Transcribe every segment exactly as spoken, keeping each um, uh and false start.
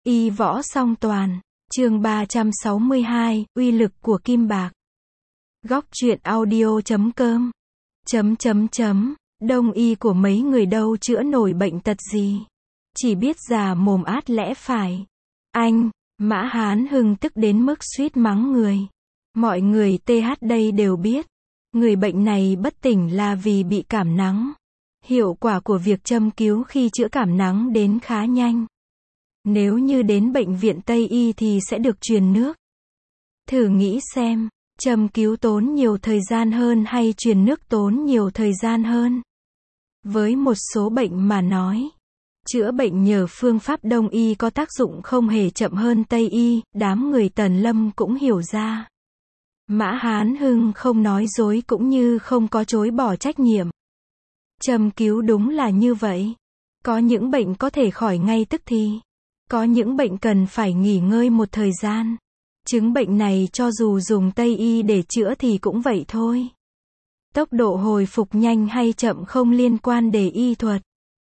Y võ song toàn, chương ba trăm sáu mươi hai, uy lực của kim bạc. Góc truyện audio chấm com. Chấm chấm chấm, đông y của mấy người đâu chữa nổi bệnh tật gì. Chỉ biết già mồm át lẽ phải. Anh, Mã Hán Hưng tức đến mức suýt mắng người. Mọi người tê hát đây đều biết. Người bệnh này bất tỉnh là vì bị cảm nắng. Hiệu quả của việc châm cứu khi chữa cảm nắng đến khá nhanh. Nếu như đến bệnh viện Tây Y thì sẽ được truyền nước. Thử nghĩ xem, châm cứu tốn nhiều thời gian hơn hay truyền nước tốn nhiều thời gian hơn? Với một số bệnh mà nói, chữa bệnh nhờ phương pháp Đông Y có tác dụng không hề chậm hơn Tây Y, đám người Tần Lâm cũng hiểu ra. Mã Hán Hưng không nói dối cũng như không có chối bỏ trách nhiệm. Châm cứu đúng là như vậy. Có những bệnh có thể khỏi ngay tức thì. Có những bệnh cần phải nghỉ ngơi một thời gian. Chứng bệnh này cho dù dùng Tây Y để chữa thì cũng vậy thôi. Tốc độ hồi phục nhanh hay chậm không liên quan đến y thuật,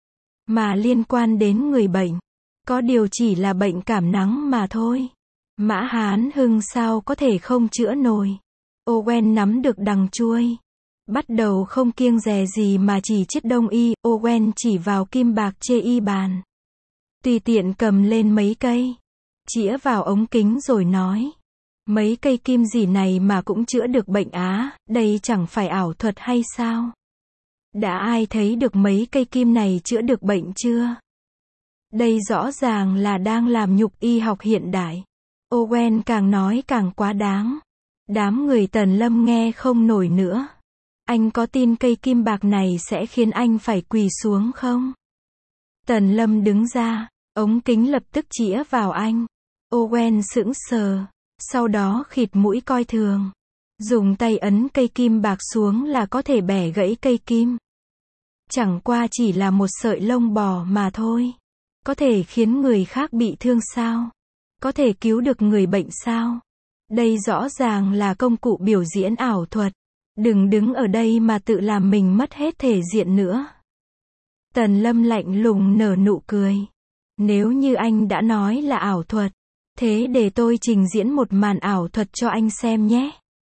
mà liên quan đến người bệnh. Có điều chỉ là bệnh cảm nắng mà thôi. Mã Hán Hưng sao có thể không chữa nổi. Owen nắm được đằng chuôi. Bắt đầu không kiêng dè gì mà chỉ chiết Đông Y. Owen chỉ vào kim bạc chê y bàn. Tùy tiện cầm lên mấy cây. Chĩa vào ống kính rồi nói. Mấy cây kim gì này mà cũng chữa được bệnh á, đây chẳng phải ảo thuật hay sao? Đã ai thấy được mấy cây kim này chữa được bệnh chưa? Đây rõ ràng là đang làm nhục y học hiện đại. Owen càng nói càng quá đáng. Đám người Tần Lâm nghe không nổi nữa. Anh có tin cây kim bạc này sẽ khiến anh phải quỳ xuống không? Tần Lâm đứng ra, ống kính lập tức chĩa vào anh. Owen sững sờ, sau đó khịt mũi coi thường. Dùng tay ấn cây kim bạc xuống là có thể bẻ gãy cây kim. Chẳng qua chỉ là một sợi lông bò mà thôi. Có thể khiến người khác bị thương sao? Có thể cứu được người bệnh sao? Đây rõ ràng là công cụ biểu diễn ảo thuật. Đừng đứng ở đây mà tự làm mình mất hết thể diện nữa. Tần Lâm lạnh lùng nở nụ cười. Nếu như anh đã nói là ảo thuật, thế để tôi trình diễn một màn ảo thuật cho anh xem nhé.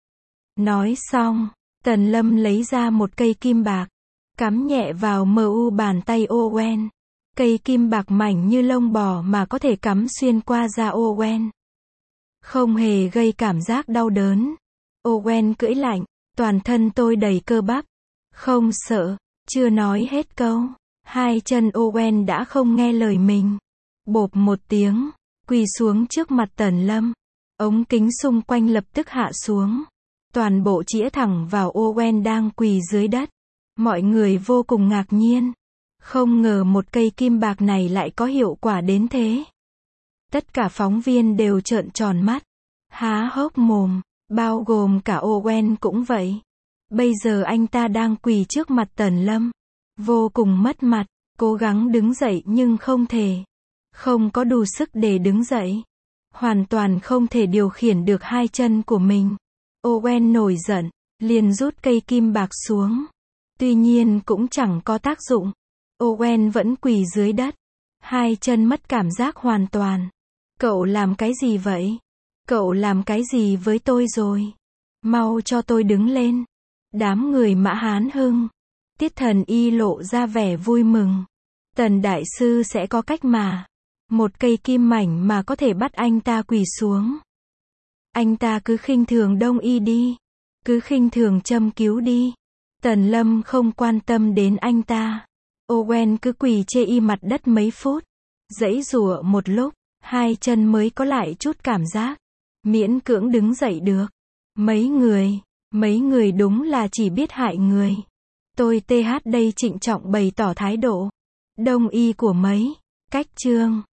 Nói xong, Tần Lâm lấy ra một cây kim bạc, cắm nhẹ vào mu bàn tay Owen. Cây kim bạc mảnh như lông bò mà có thể cắm xuyên qua da Owen. Không hề gây cảm giác đau đớn. Owen cưỡi lạnh, toàn thân tôi đầy cơ bắp. Không sợ, chưa nói hết câu. Hai chân Owen đã không nghe lời mình. Bộp một tiếng, quỳ xuống trước mặt Tần Lâm. Ống kính xung quanh lập tức hạ xuống. Toàn bộ chĩa thẳng vào Owen đang quỳ dưới đất. Mọi người vô cùng ngạc nhiên. Không ngờ một cây kim bạc này lại có hiệu quả đến thế. Tất cả phóng viên đều trợn tròn mắt, há hốc mồm, bao gồm cả Owen cũng vậy. Bây giờ anh ta đang quỳ trước mặt Tần Lâm. Vô cùng mất mặt, cố gắng đứng dậy nhưng không thể. Không có đủ sức để đứng dậy. Hoàn toàn không thể điều khiển được hai chân của mình. Owen nổi giận, liền rút cây kim bạc xuống. Tuy nhiên cũng chẳng có tác dụng. Owen vẫn quỳ dưới đất. Hai chân mất cảm giác hoàn toàn. Cậu làm cái gì vậy? Cậu làm cái gì với tôi rồi? Mau cho tôi đứng lên. Đám người Mã Hán Hưng, Tiết Thần Y lộ ra vẻ vui mừng. Tần đại sư sẽ có cách mà. Một cây kim mảnh mà có thể bắt anh ta quỳ xuống. Anh ta cứ khinh thường Đông Y đi. Cứ khinh thường châm cứu đi. Tần Lâm không quan tâm đến anh ta. Owen cứ quỳ chê y mặt đất mấy phút. Giãy giụa một lúc, hai chân mới có lại chút cảm giác. Miễn cưỡng đứng dậy được. Mấy người, mấy người đúng là chỉ biết hại người. Tôi tê hát đây trịnh trọng bày tỏ thái độ. Đông Y của mấy, cách chương.